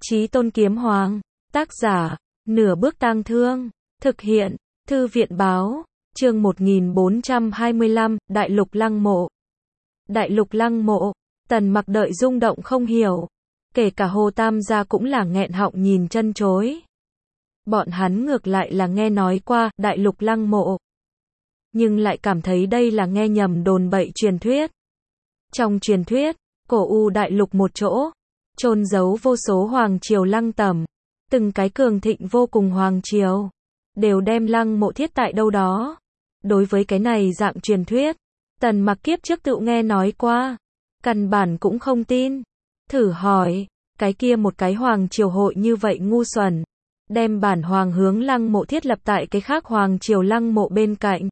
Chí Tôn Kiếm Hoàng, tác giả, Nửa Bước Tang Thương, thực hiện, Thư viện báo, chương 1425, Đại Lục Lăng Mộ. Đại Lục Lăng Mộ, Tần Mặc đợi rung động không hiểu, kể cả Hồ Tam gia cũng là nghẹn họng nhìn chân chối. Bọn hắn ngược lại là nghe nói qua Đại Lục Lăng Mộ, nhưng lại cảm thấy đây là nghe nhầm đồn bậy truyền thuyết. Trong truyền thuyết, cổ U Đại Lục một chỗ, chôn giấu vô số hoàng triều lăng tẩm, từng cái cường thịnh vô cùng hoàng triều, đều đem lăng mộ thiết tại đâu đó. Đối với cái này dạng truyền thuyết, Tần Mặc kiếp trước tự nghe nói qua, căn bản cũng không tin. Thử hỏi, cái kia một cái hoàng triều hội như vậy ngu xuẩn, đem bản hoàng hướng lăng mộ thiết lập tại cái khác hoàng triều lăng mộ bên cạnh.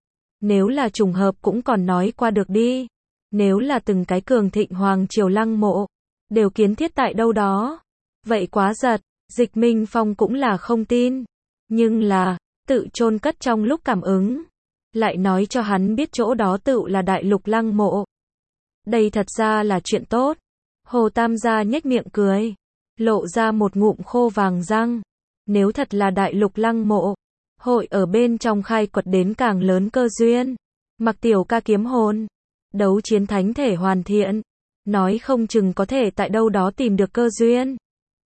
Nếu là trùng hợp cũng còn nói qua được đi. Nếu là từng cái cường thịnh hoàng triều lăng mộ, đều kiến thiết tại đâu đó, vậy quá giật. Dịch Minh Phong cũng là không tin. Nhưng là, tự chôn cất trong lúc cảm ứng, lại nói cho hắn biết chỗ đó tự là Đại Lục Lăng Mộ. Đây thật ra là chuyện tốt. Hồ Tam gia nhếch miệng cười, lộ ra một ngụm khô vàng răng. Nếu thật là Đại Lục Lăng Mộ, hội ở bên trong khai quật đến càng lớn cơ duyên. Mặc tiểu ca kiếm hồn, đấu chiến thánh thể hoàn thiện, nói không chừng có thể tại đâu đó tìm được cơ duyên.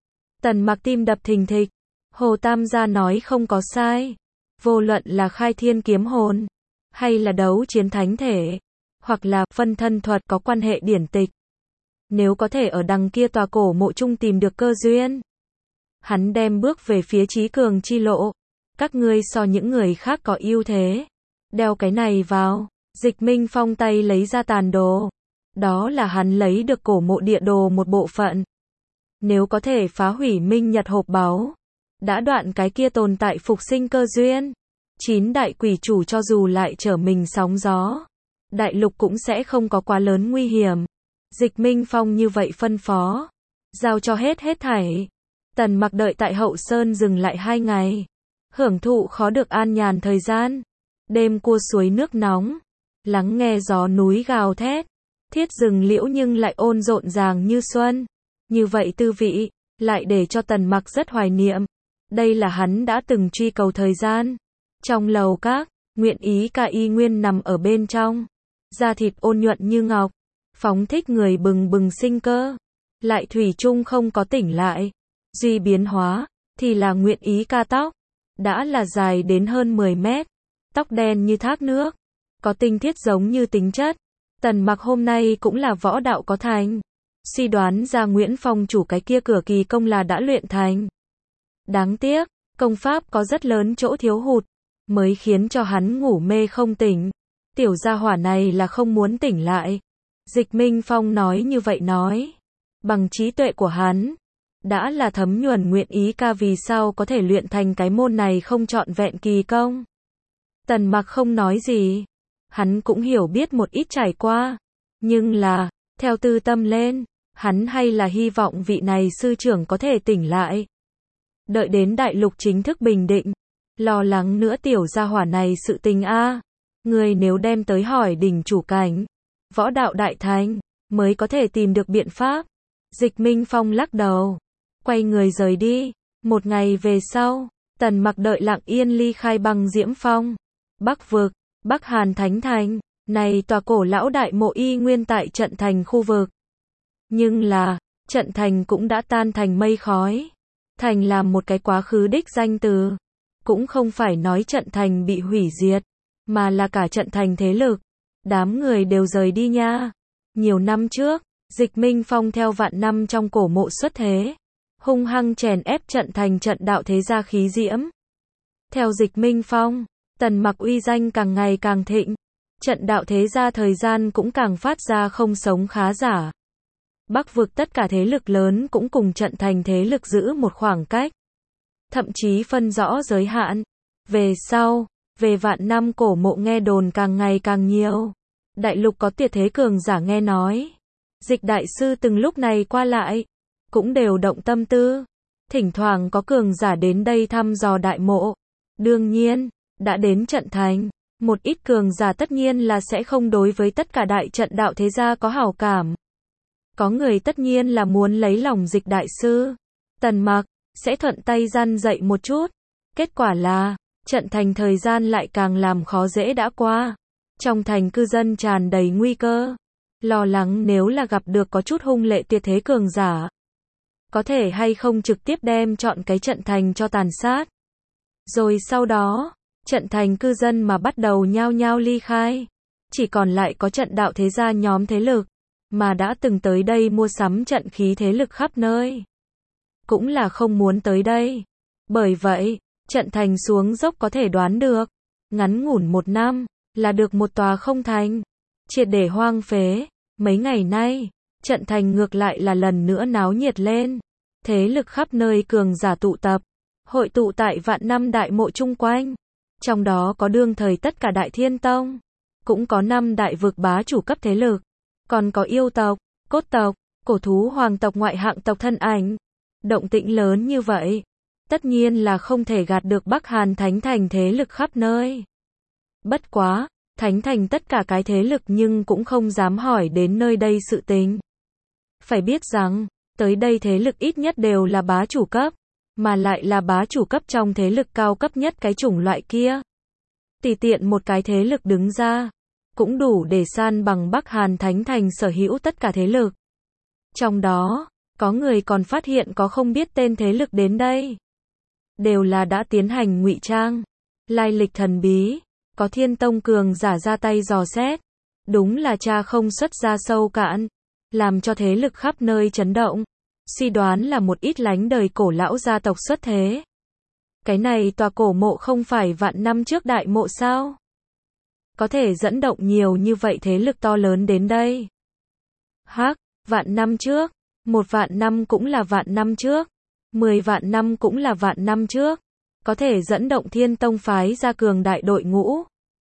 Tần Mặc tim đập thình thịch, Hồ Tam gia nói không có sai. Vô luận là khai thiên kiếm hồn, hay là đấu chiến thánh thể, hoặc là phân thân thuật có quan hệ điển tịch. Nếu có thể ở đằng kia tòa cổ mộ chung tìm được cơ duyên, hắn đem bước về phía chí cường chi lộ. Các ngươi so những người khác có ưu thế. Đeo cái này vào. Dịch Minh Phong tay lấy ra tàn đồ. Đó là hắn lấy được cổ mộ địa đồ một bộ phận. Nếu có thể phá hủy Minh Nhật hộp báu, đã đoạn cái kia tồn tại phục sinh cơ duyên, 9 đại quỷ chủ cho dù lại trở mình sóng gió, đại lục cũng sẽ không có quá lớn nguy hiểm. Dịch Minh Phong như vậy phân phó, giao cho hết thảy. Tần Mặc đợi tại Hậu Sơn dừng lại 2 ngày, hưởng thụ khó được an nhàn thời gian. Đêm cua suối nước nóng, lắng nghe gió núi gào thét, thiết rừng liễu nhưng lại ôn rộn ràng như xuân. Như vậy tư vị, lại để cho Tần Mặc rất hoài niệm. Đây là hắn đã từng truy cầu thời gian. Trong lầu các, Nguyện Ý Ca y nguyên nằm ở bên trong, da thịt ôn nhuận như ngọc, phóng thích người bừng bừng sinh cơ, lại thủy chung không có tỉnh lại. Duy biến hóa, thì là Nguyện Ý Ca tóc, đã là dài đến hơn 10 mét, tóc đen như thác nước, có tinh thiết giống như tính chất. Tần Mặc hôm nay cũng là võ đạo có thành, suy đoán ra Nguyễn Phong chủ cái kia cửa kỳ công là đã luyện thành. Đáng tiếc, công pháp có rất lớn chỗ thiếu hụt, mới khiến cho hắn ngủ mê không tỉnh. Tiểu gia hỏa này là không muốn tỉnh lại. Dịch Minh Phong nói như vậy nói, bằng trí tuệ của hắn, đã là thấm nhuần Nguyện Ý Ca vì sao có thể luyện thành cái môn này không trọn vẹn kỳ công. Tần Mặc không nói gì, hắn cũng hiểu biết một ít trải qua, nhưng là, theo tư tâm lên, hắn hay là hy vọng vị này sư trưởng có thể tỉnh lại. Đợi đến đại lục chính thức bình định, lo lắng nữa tiểu gia hỏa này sự tình a. Người nếu đem tới hỏi đỉnh chủ cảnh, võ đạo đại thành, mới có thể tìm được biện pháp. Dịch Minh Phong lắc đầu, quay người rời đi. Một ngày về sau, Tần Mặc đợi lặng yên ly khai Băng Diễm Phong, Bắc vực, Bắc Hàn Thánh Thành. Này tòa cổ lão đại mộ y nguyên tại trận thành khu vực. Nhưng là, trận thành cũng đã tan thành mây khói. Thành là một cái quá khứ đích danh từ. Cũng không phải nói trận thành bị hủy diệt, mà là cả trận thành thế lực. Đám người đều rời đi nha. Nhiều năm trước, Dịch Minh Phong theo vạn năm trong cổ mộ xuất thế, hung hăng chèn ép trận thành trận đạo thế gia khí diễm. Theo Dịch Minh Phong, Tần Mặc uy danh càng ngày càng thịnh. Trận đạo thế gia thời gian cũng càng phát ra không sống khá giả. Bắc vực tất cả thế lực lớn cũng cùng trận thành thế lực giữ một khoảng cách, thậm chí phân rõ giới hạn. Về sau, về vạn năm cổ mộ nghe đồn càng ngày càng nhiều. Đại lục có tuyệt thế cường giả nghe nói. Dịch đại sư từng lúc này qua lại, cũng đều động tâm tư. Thỉnh thoảng có cường giả đến đây thăm dò đại mộ. Đương nhiên, đã đến trận thành, một ít cường giả tất nhiên là sẽ không đối với tất cả đại trận đạo thế gia có hảo cảm. Có người tất nhiên là muốn lấy lòng Dịch đại sư. Tần Mặc sẽ thuận tay răn dạy một chút. Kết quả là, trận thành thời gian lại càng làm khó dễ đã qua. Trong thành cư dân tràn đầy nguy cơ. Lo lắng nếu là gặp được có chút hung lệ tuyệt thế cường giả. Có thể hay không trực tiếp đem chọn cái trận thành cho tàn sát. Rồi sau đó, trận thành cư dân mà bắt đầu nhao nhao ly khai. Chỉ còn lại có trận đạo thế gia nhóm thế lực, mà đã từng tới đây mua sắm trận khí thế lực khắp nơi. Cũng là không muốn tới đây. Bởi vậy, trận thành xuống dốc có thể đoán được. Ngắn ngủn 1 năm, là được một tòa không thành. Triệt để hoang phế. Mấy ngày nay, trận thành ngược lại là lần nữa náo nhiệt lên. Thế lực khắp nơi cường giả tụ tập. Hội tụ tại vạn năm đại mộ chung quanh. Trong đó có đương thời tất cả đại thiên tông. Cũng có 5 đại vực bá chủ cấp thế lực. Còn có yêu tộc, cốt tộc, cổ thú hoàng tộc ngoại hạng tộc thân ảnh. Động tĩnh lớn như vậy. Tất nhiên là không thể gạt được Bắc Hàn Thánh Thành thế lực khắp nơi. Bất quá, Thánh Thành tất cả cái thế lực nhưng cũng không dám hỏi đến nơi đây sự tình. Phải biết rằng, tới đây thế lực ít nhất đều là bá chủ cấp, mà lại là bá chủ cấp trong thế lực cao cấp nhất cái chủng loại kia. Tùy tiện một cái thế lực đứng ra, cũng đủ để san bằng Bắc Hàn Thánh Thành sở hữu tất cả thế lực. Trong đó, có người còn phát hiện có không biết tên thế lực đến đây. Đều là đã tiến hành ngụy trang, lai lịch thần bí, có thiên tông cường giả ra tay dò xét. Đúng là cha không xuất ra sâu cạn, làm cho thế lực khắp nơi chấn động. Suy đoán là một ít lánh đời cổ lão gia tộc xuất thế. Cái này tòa cổ mộ không phải vạn năm trước đại mộ sao? Có thể dẫn động nhiều như vậy thế lực to lớn đến đây. Hắc, vạn năm trước, 1 vạn năm cũng là vạn năm trước, 10 vạn năm cũng là vạn năm trước. Có thể dẫn động thiên tông phái ra cường đại đội ngũ.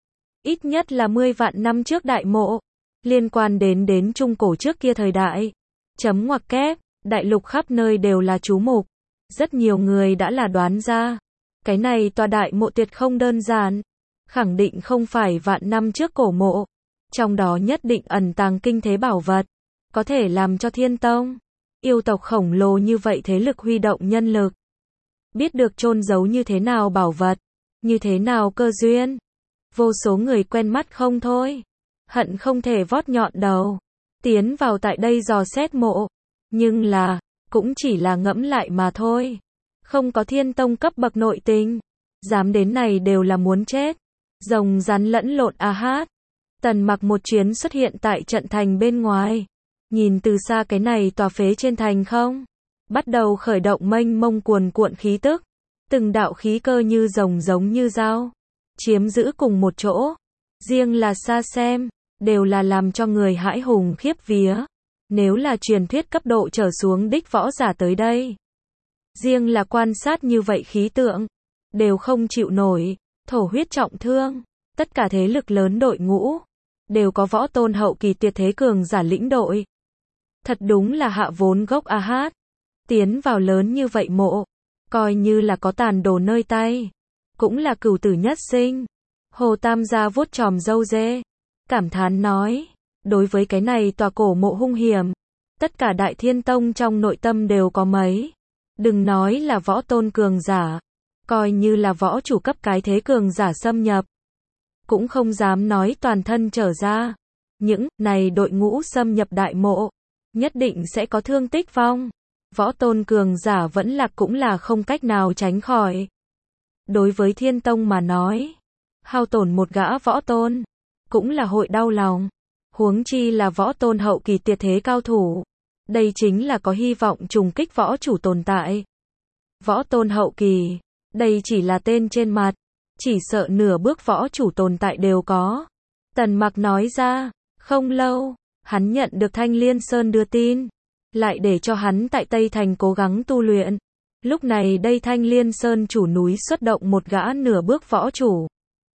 Ít nhất là 10 vạn năm trước đại mộ. Liên quan đến trung cổ trước kia thời đại. Chấm ngoặc kép, đại lục khắp nơi đều là chú mục. Rất nhiều người đã là đoán ra. Cái này tòa đại mộ tuyệt không đơn giản. Khẳng định không phải vạn năm trước cổ mộ. Trong đó nhất định ẩn tàng kinh thế bảo vật. Có thể làm cho thiên tông, yêu tộc khổng lồ như vậy thế lực huy động nhân lực. Biết được chôn giấu như thế nào bảo vật, như thế nào cơ duyên. Vô số người quen mắt không thôi. Hận không thể vót nhọn đầu. Tiến vào tại đây dò xét mộ. Nhưng là, cũng chỉ là ngẫm lại mà thôi. Không có thiên tông cấp bậc nội tình. Dám đến này đều là muốn chết. Rồng rắn lẫn lộn a hát. Tần Mặc một chuyến xuất hiện tại trận thành bên ngoài. Nhìn từ xa cái này tòa phế trên thành không? Bắt đầu khởi động mênh mông cuồn cuộn khí tức. Từng đạo khí cơ như rồng giống như dao. Chiếm giữ cùng một chỗ. Riêng là xa xem, đều là làm cho người hãi hùng khiếp vía. Nếu là truyền thuyết cấp độ trở xuống đích võ giả tới đây. Riêng là quan sát như vậy khí tượng. Đều không chịu nổi. Thổ huyết trọng thương. Tất cả thế lực lớn đội ngũ. Đều có võ tôn hậu kỳ tuyệt thế cường giả lĩnh đội. Thật đúng là hạ vốn gốc a hát. Tiến vào lớn như vậy mộ. Coi như là có tàn đồ nơi tay. Cũng là cửu tử nhất sinh. Hồ Tam gia vuốt chòm râu dê. Cảm thán nói. Đối với cái này tòa cổ mộ hung hiểm. Tất cả đại thiên tông trong nội tâm đều có mấy. Đừng nói là võ tôn cường giả. Coi như là võ chủ cấp cái thế cường giả xâm nhập. Cũng không dám nói toàn thân trở ra. Những này đội ngũ xâm nhập đại mộ. Nhất định sẽ có thương tích vong. Võ tôn cường giả vẫn là cũng là không cách nào tránh khỏi. Đối với thiên tông mà nói. Hao tổn một gã võ tôn. Cũng là hội đau lòng. Huống chi là võ tôn hậu kỳ tuyệt thế cao thủ. Đây chính là có hy vọng trùng kích võ chủ tồn tại. Võ tôn hậu kỳ. Đây chỉ là tên trên mặt. Chỉ sợ nửa bước võ chủ tồn tại đều có. Tần Mặc nói ra. Không lâu, hắn nhận được Thanh Liên Sơn đưa tin. Lại để cho hắn tại Tây Thành cố gắng tu luyện. Lúc này đây Thanh Liên Sơn chủ núi xuất động một gã nửa bước võ chủ.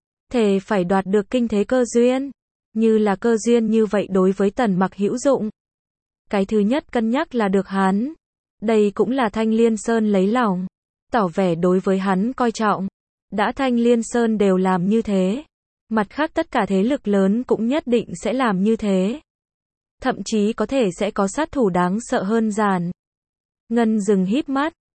Thề phải đoạt được kinh thế cơ duyên. Như là cơ duyên như vậy đối với Tần Mặc hữu dụng. Cái thứ nhất cân nhắc là được hắn. Đây cũng là Thanh Liên Sơn lấy lòng. Tỏ vẻ đối với hắn coi trọng. Đã Thanh Liên Sơn đều làm như thế. Mặt khác tất cả thế lực lớn cũng nhất định sẽ làm như thế. Thậm chí có thể sẽ có sát thủ đáng sợ hơn giàn. Ngân dừng híp mắt.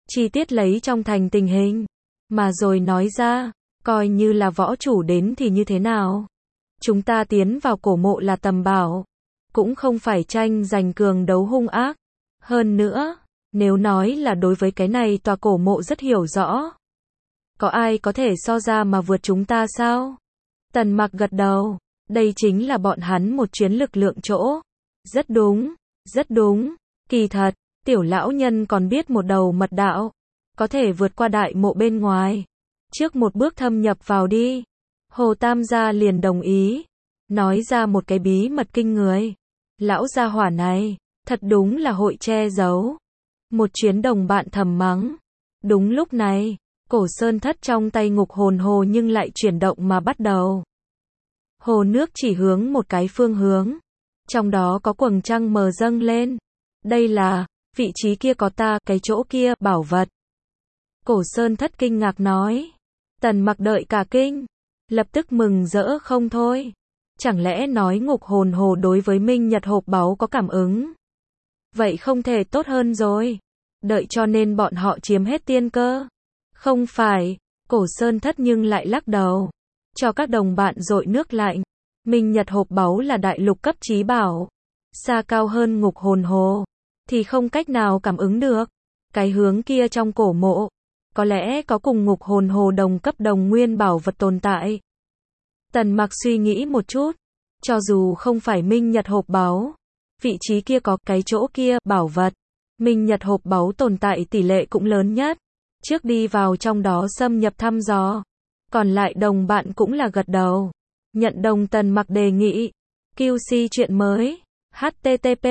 chi tiết lấy trong thành tình hình, mà rồi nói ra, coi như là võ chủ đến thì như thế nào. Chúng ta tiến vào cổ mộ là tầm bảo, cũng không phải tranh giành cường đấu hung ác. Hơn nữa, nếu nói là đối với cái này tòa cổ mộ rất hiểu rõ. Có ai có thể so ra mà vượt chúng ta sao? Tần Mặc gật đầu, đây chính là bọn hắn một chuyến lực lượng chỗ. Rất đúng, rất đúng, kỳ thật, tiểu lão nhân còn biết một đầu mật đạo, có thể vượt qua đại mộ bên ngoài. Trước một bước thâm nhập vào đi. Hồ Tam gia liền đồng ý, nói ra một cái bí mật kinh người. Lão gia hỏa này, thật đúng là hội che giấu. Một chuyến đồng bạn thầm mắng. Đúng lúc này, cổ sơn thất trong tay ngục hồn hồ nhưng lại chuyển động mà bắt đầu. Hồ nước chỉ hướng một cái phương hướng, trong đó có quầng trăng mờ dâng lên. Đây là, vị trí kia có ta, cái chỗ kia, bảo vật. Cổ sơn thất kinh ngạc nói. Tần Mặc đợi cả kinh, lập tức mừng rỡ không thôi. Chẳng lẽ nói ngục hồn hồ đối với Minh Nhật hộp báu có cảm ứng? Vậy không thể tốt hơn rồi. Đợi cho nên bọn họ chiếm hết tiên cơ. Không phải, cổ sơn thất nhưng lại lắc đầu. Cho các đồng bạn dội nước lạnh. Minh Nhật hộp báu là đại lục cấp chí bảo. Xa cao hơn ngục hồn hồ. Thì không cách nào cảm ứng được. Cái hướng kia trong cổ mộ. Có lẽ có cùng ngục hồn hồ đồng cấp đồng nguyên bảo vật tồn tại. Tần Mặc suy nghĩ một chút. Cho dù không phải Minh Nhật hộp báu, vị trí kia có, cái chỗ kia, bảo vật. Minh Nhật hộp báu tồn tại tỷ lệ cũng lớn nhất. Trước đi vào trong đó xâm nhập thăm dò. Còn lại đồng bạn cũng là gật đầu. Nhận đồng Tần Mặc đề nghị. QC chuyện mới. http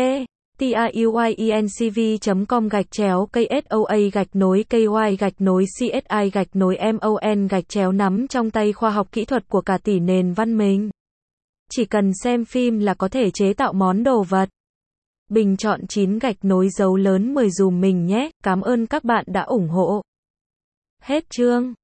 tiuyincv.com/KSOA-KY-CSI-MON nắm trong tay khoa học kỹ thuật của cả tỷ nền văn minh. Chỉ cần xem phim là có thể chế tạo món đồ vật. Bình chọn 9 dấu lớn 10 dùm mình nhé. Cảm ơn các bạn đã ủng hộ. Hết chương.